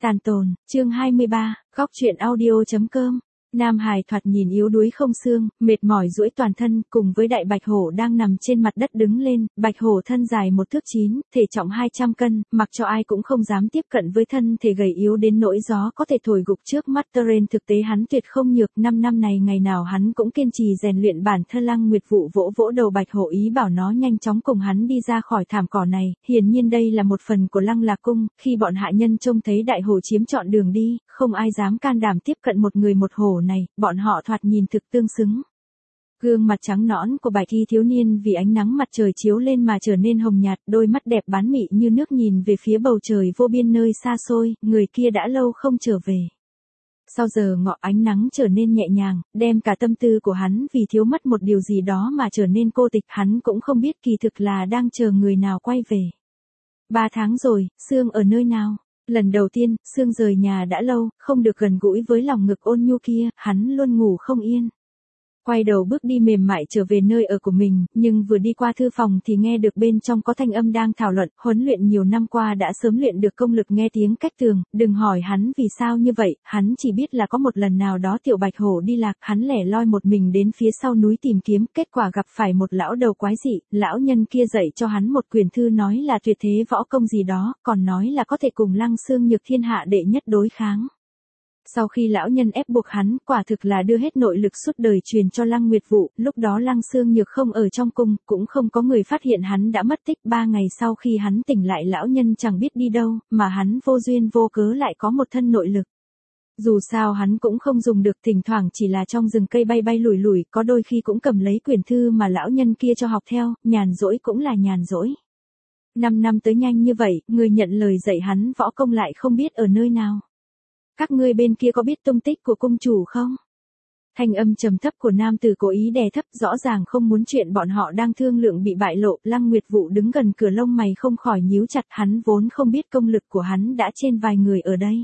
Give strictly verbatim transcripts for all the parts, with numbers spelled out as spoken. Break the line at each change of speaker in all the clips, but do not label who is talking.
Tàn tồn, chương hai mươi ba, góc truyện audio.com. Nam Hải thoạt nhìn yếu đuối không xương, mệt mỏi duỗi toàn thân, cùng với đại bạch hổ đang nằm trên mặt đất đứng lên, bạch hổ thân dài một thước chín, thể trọng hai trăm cân, mặc cho ai cũng không dám tiếp cận với thân thể gầy yếu đến nỗi gió có thể thổi gục trước mắt Teren. Thực tế hắn tuyệt không nhược, năm năm này ngày nào hắn cũng kiên trì rèn luyện bản thân. Lăng Nguyệt Vũ vỗ vỗ đầu bạch hổ ý bảo nó nhanh chóng cùng hắn đi ra khỏi thảm cỏ này, hiển nhiên đây là một phần của Lăng Lạc cung, khi bọn hạ nhân trông thấy đại hổ chiếm trọn đường đi, không ai dám can đảm tiếp cận một người một hổ này, bọn họ thoạt nhìn thực tương xứng. Gương mặt trắng nõn của bạch y thiếu niên vì ánh nắng mặt trời chiếu lên mà trở nên hồng nhạt, đôi mắt đẹp bán mị như nước nhìn về phía bầu trời vô biên nơi xa xôi, người kia đã lâu không trở về. Sau giờ ngọ ánh nắng trở nên nhẹ nhàng, đem cả tâm tư của hắn vì thiếu mất một điều gì đó mà trở nên cô tịch, hắn cũng không biết kỳ thực là đang chờ người nào quay về. Ba tháng rồi, Sương ở nơi nào? Lần đầu tiên, Sương rời nhà đã lâu, không được gần gũi với lòng ngực ôn nhu kia, hắn luôn ngủ không yên. Quay đầu bước đi mềm mại trở về nơi ở của mình, nhưng vừa đi qua thư phòng thì nghe được bên trong có thanh âm đang thảo luận, huấn luyện nhiều năm qua đã sớm luyện được công lực nghe tiếng cách tường, đừng hỏi hắn vì sao như vậy, hắn chỉ biết là có một lần nào đó tiểu bạch hổ đi lạc, hắn lẻ loi một mình đến phía sau núi tìm kiếm, kết quả gặp phải một lão đầu quái dị, lão nhân kia dạy cho hắn một quyển thư nói là tuyệt thế võ công gì đó, còn nói là có thể cùng Lăng Xương Nhược thiên hạ đệ nhất đối kháng. Sau khi lão nhân ép buộc hắn, quả thực là đưa hết nội lực suốt đời truyền cho Lăng Nguyệt Vũ, lúc đó Lăng Xương Nhược không ở trong cung, cũng không có người phát hiện hắn đã mất tích. Ba ngày sau khi hắn tỉnh lại lão nhân chẳng biết đi đâu, mà hắn vô duyên vô cớ lại có một thân nội lực. Dù sao hắn cũng không dùng được, thỉnh thoảng chỉ là trong rừng cây bay bay lủi lủi, có đôi khi cũng cầm lấy quyển thư mà lão nhân kia cho học theo, nhàn rỗi cũng là nhàn rỗi. Năm năm tới nhanh như vậy, người nhận lời dạy hắn võ công lại không biết ở nơi nào. Các ngươi bên kia có biết tung tích của cung chủ không? Thanh âm trầm thấp của nam tử cố ý đè thấp, rõ ràng không muốn chuyện bọn họ đang thương lượng bị bại lộ. Lăng Nguyệt Vũ đứng gần cửa lông mày không khỏi nhíu chặt, hắn vốn không biết công lực của hắn đã trên vài người ở đây.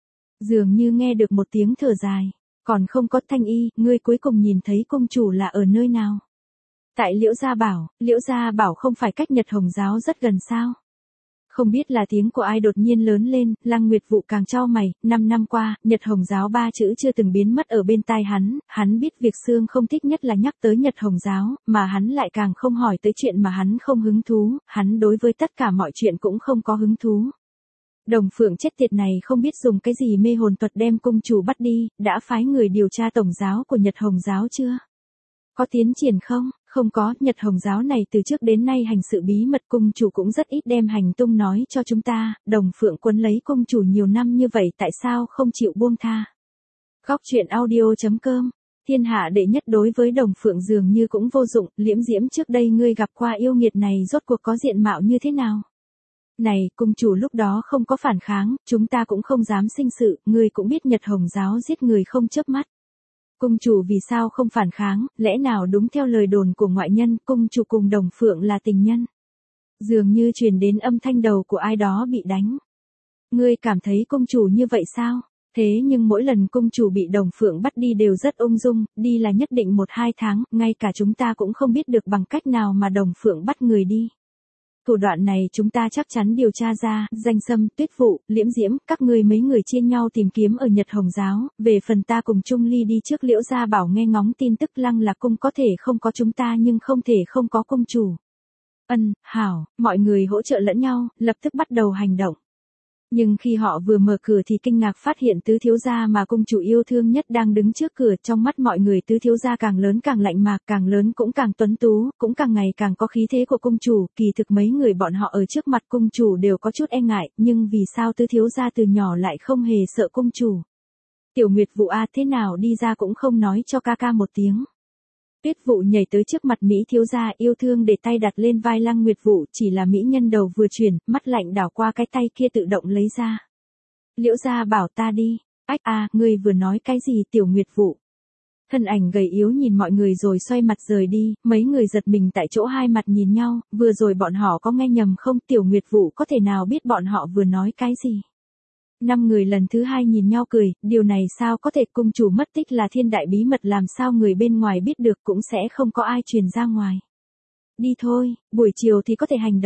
Dường như nghe được một tiếng thở dài, còn không có Thanh Y, ngươi cuối cùng nhìn thấy cung chủ là ở nơi nào? Tại Liễu Gia Bảo. Liễu Gia Bảo không phải cách Nhật Hồng Giáo rất gần sao? Không biết là tiếng của ai đột nhiên lớn lên, Lăng Nguyệt Vũ càng chau mày, năm năm qua, Nhật Hồng Giáo ba chữ chưa từng biến mất ở bên tai hắn, hắn biết việc Sương không thích nhất là nhắc tới Nhật Hồng Giáo, mà hắn lại càng không hỏi tới chuyện mà hắn không hứng thú, hắn đối với tất cả mọi chuyện cũng không có hứng thú. Đồng Phượng chết tiệt này không biết dùng cái gì mê hồn thuật đem cung chủ bắt đi, đã phái người điều tra tổng giáo của Nhật Hồng Giáo chưa? Có tiến triển không? Không có, Nhật Hồng Giáo này từ trước đến nay hành sự bí mật, cung chủ cũng rất ít đem hành tung nói cho chúng ta, Đồng Phượng quấn lấy cung chủ nhiều năm như vậy tại sao không chịu buông tha? Góc truyện audio.com. Thiên hạ đệ nhất đối với Đồng Phượng dường như cũng vô dụng, Liễm Diễm trước đây ngươi gặp qua yêu nghiệt này rốt cuộc có diện mạo như thế nào? Này, cung chủ lúc đó không có phản kháng, chúng ta cũng không dám sinh sự, ngươi cũng biết Nhật Hồng Giáo giết người không chớp mắt. Cung chủ vì sao không phản kháng, lẽ nào đúng theo lời đồn của ngoại nhân, cung chủ cùng Đồng Phượng là tình nhân? Dường như truyền đến âm thanh đầu của ai đó bị đánh. Ngươi cảm thấy cung chủ như vậy sao? Thế nhưng mỗi lần cung chủ bị Đồng Phượng bắt đi đều rất ung dung, đi là nhất định một hai tháng, ngay cả chúng ta cũng không biết được bằng cách nào mà Đồng Phượng bắt người đi. Thủ đoạn này chúng ta chắc chắn điều tra ra, Danh Sâm, Tuyết Vụ, Liễm Diễm, các ngươi mấy người chia nhau tìm kiếm ở Nhật Hồng Giáo, về phần ta cùng Trung Ly đi trước Liễu Gia Bảo nghe ngóng tin tức Lăng Lạc cung có thể không có chúng ta nhưng không thể không có cung chủ. Ân, hảo, mọi người hỗ trợ lẫn nhau, lập tức bắt đầu hành động. Nhưng khi họ vừa mở cửa thì kinh ngạc phát hiện tứ thiếu gia mà cung chủ yêu thương nhất đang đứng trước cửa, trong mắt mọi người tứ thiếu gia càng lớn càng lạnh mạc, càng lớn cũng càng tuấn tú, cũng càng ngày càng có khí thế của cung chủ, kỳ thực mấy người bọn họ ở trước mặt cung chủ đều có chút e ngại, nhưng vì sao tứ thiếu gia từ nhỏ lại không hề sợ cung chủ? Tiểu Nguyệt Vũ a, thế nào đi ra cũng không nói cho ca ca một tiếng. Tuyết Vụ nhảy tới trước mặt Mỹ thiếu gia, yêu thương để tay đặt lên vai Lăng Nguyệt Vũ, chỉ là mỹ nhân đầu vừa chuyển, mắt lạnh đảo qua cái tay kia tự động lấy ra. Liễu Gia Bảo ta đi. Ách a, ngươi vừa nói cái gì Tiểu Nguyệt Vũ? Thân ảnh gầy yếu nhìn mọi người rồi xoay mặt rời đi, mấy người giật mình tại chỗ hai mặt nhìn nhau, vừa rồi bọn họ có nghe nhầm không? Tiểu Nguyệt Vũ có thể nào biết bọn họ vừa nói cái gì? Năm người lần thứ hai nhìn nhau cười, điều này sao có thể, cung chủ mất tích là thiên đại bí mật làm sao người bên ngoài biết được, cũng sẽ không có ai truyền ra ngoài. Đi thôi, buổi chiều thì có thể hành động.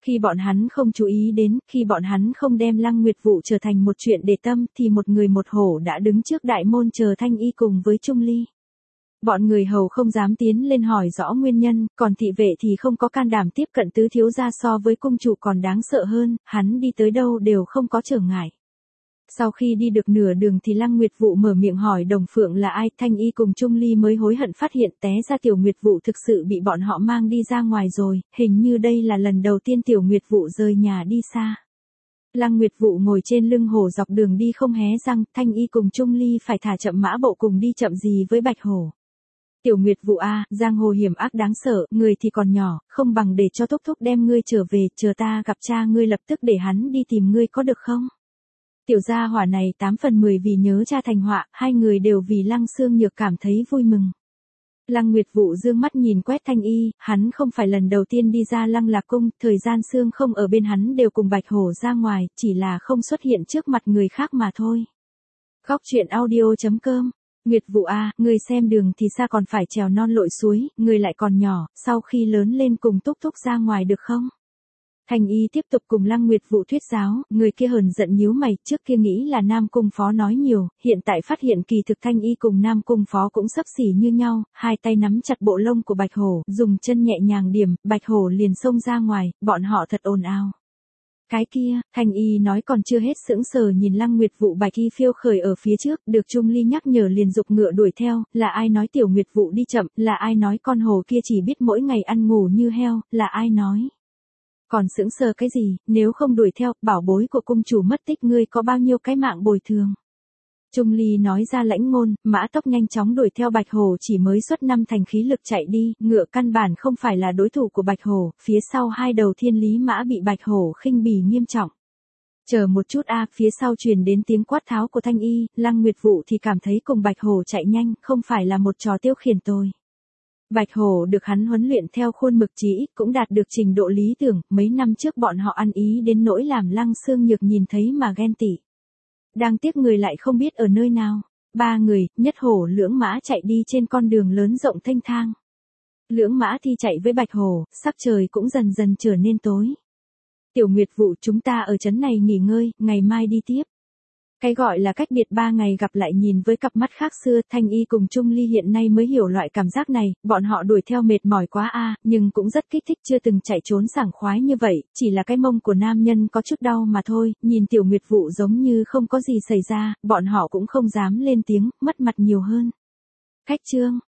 Khi bọn hắn không chú ý đến, khi bọn hắn không đem Lăng Nguyệt Vụ trở thành một chuyện để tâm, thì một người một hổ đã đứng trước đại môn chờ Thanh Y cùng với Trung Ly. Bọn người hầu không dám tiến lên hỏi rõ nguyên nhân, còn thị vệ thì không có can đảm tiếp cận tứ thiếu gia, so với cung chủ còn đáng sợ hơn, hắn đi tới đâu đều không có trở ngại. Sau khi đi được nửa đường thì Lăng Nguyệt Vụ mở miệng hỏi Đồng Phượng là ai, Thanh Y cùng Trung Ly mới hối hận phát hiện té ra Tiểu Nguyệt Vụ thực sự bị bọn họ mang đi ra ngoài rồi, hình như đây là lần đầu tiên Tiểu Nguyệt Vụ rời nhà đi xa. Lăng Nguyệt Vụ ngồi trên lưng hổ dọc đường đi không hé răng, Thanh Y cùng Trung Ly phải thả chậm mã bộ cùng đi chậm gì với Bạch Hổ. Tiểu Nguyệt Vụ a, giang hồ hiểm ác đáng sợ, người thì còn nhỏ, không bằng để cho Thúc Thúc đem ngươi trở về, chờ ta gặp cha ngươi lập tức để hắn đi tìm ngươi có được không? Tiểu gia hỏa này tám phần mười vì nhớ cha thành họa, hai người đều vì Lăng Xương Nhược cảm thấy vui mừng. Lăng Nguyệt Vụ dương mắt nhìn quét Thanh Y, hắn không phải lần đầu tiên đi ra Lăng Lạc Cung, thời gian Xương không ở bên hắn đều cùng Bạch Hổ ra ngoài, chỉ là không xuất hiện trước mặt người khác mà thôi. Góc truyện audio chấm com. Nguyệt Vụ a, người xem đường thì xa còn phải trèo non lội suối, người lại còn nhỏ, sau khi lớn lên cùng Thúc Thúc ra ngoài được không? Thanh Y tiếp tục cùng Lăng Nguyệt Vụ thuyết giáo, người kia hờn giận nhíu mày, trước kia nghĩ là Nam Cung Phó nói nhiều, hiện tại phát hiện kỳ thực Thanh Y cùng Nam Cung Phó cũng xấp xỉ như nhau, hai tay nắm chặt bộ lông của Bạch Hổ, dùng chân nhẹ nhàng điểm, Bạch Hổ liền xông ra ngoài, bọn họ thật ồn ào. Cái kia, Thanh Y nói còn chưa hết sững sờ nhìn Lăng Nguyệt Vụ bạch y phiêu khởi ở phía trước, được Trung Ly nhắc nhở liền dục ngựa đuổi theo, là ai nói Tiểu Nguyệt Vụ đi chậm, là ai nói con hổ kia chỉ biết mỗi ngày ăn ngủ như heo, là ai nói. Còn sững sờ cái gì, nếu không đuổi theo, bảo bối của cung chủ mất tích ngươi có bao nhiêu cái mạng bồi thường. Trung Ly nói ra lãnh ngôn, mã tốc nhanh chóng đuổi theo Bạch Hổ chỉ mới xuất năm thành khí lực chạy đi, ngựa căn bản không phải là đối thủ của Bạch Hổ, phía sau hai đầu thiên lý mã bị Bạch Hổ khinh bỉ nghiêm trọng. Chờ một chút a, phía sau truyền đến tiếng quát tháo của Thanh Y, Lăng Nguyệt Vụ thì cảm thấy cùng Bạch Hổ chạy nhanh, không phải là một trò tiêu khiển tôi. Bạch Hổ được hắn huấn luyện theo khuôn mực chí ít cũng đạt được trình độ lý tưởng, mấy năm trước bọn họ ăn ý đến nỗi làm Lăng Xương Nhược nhìn thấy mà ghen tị. Đang tiếc người lại không biết ở nơi nào. Ba người, nhất hổ lưỡng mã chạy đi trên con đường lớn rộng thênh thang. Lưỡng mã thi chạy với Bạch Hổ, sắc trời cũng dần dần trở nên tối. Tiểu Nguyệt Vụ, chúng ta ở trấn này nghỉ ngơi, ngày mai đi tiếp. Cái gọi là cách biệt ba ngày gặp lại nhìn với cặp mắt khác xưa, Thanh Y cùng Trung Ly hiện nay mới hiểu loại cảm giác này, bọn họ đuổi theo mệt mỏi quá a, nhưng cũng rất kích thích, chưa từng chạy trốn sảng khoái như vậy, chỉ là cái mông của nam nhân có chút đau mà thôi, nhìn Tiểu Nguyệt Vụ giống như không có gì xảy ra, bọn họ cũng không dám lên tiếng, mất mặt nhiều hơn. Khách trương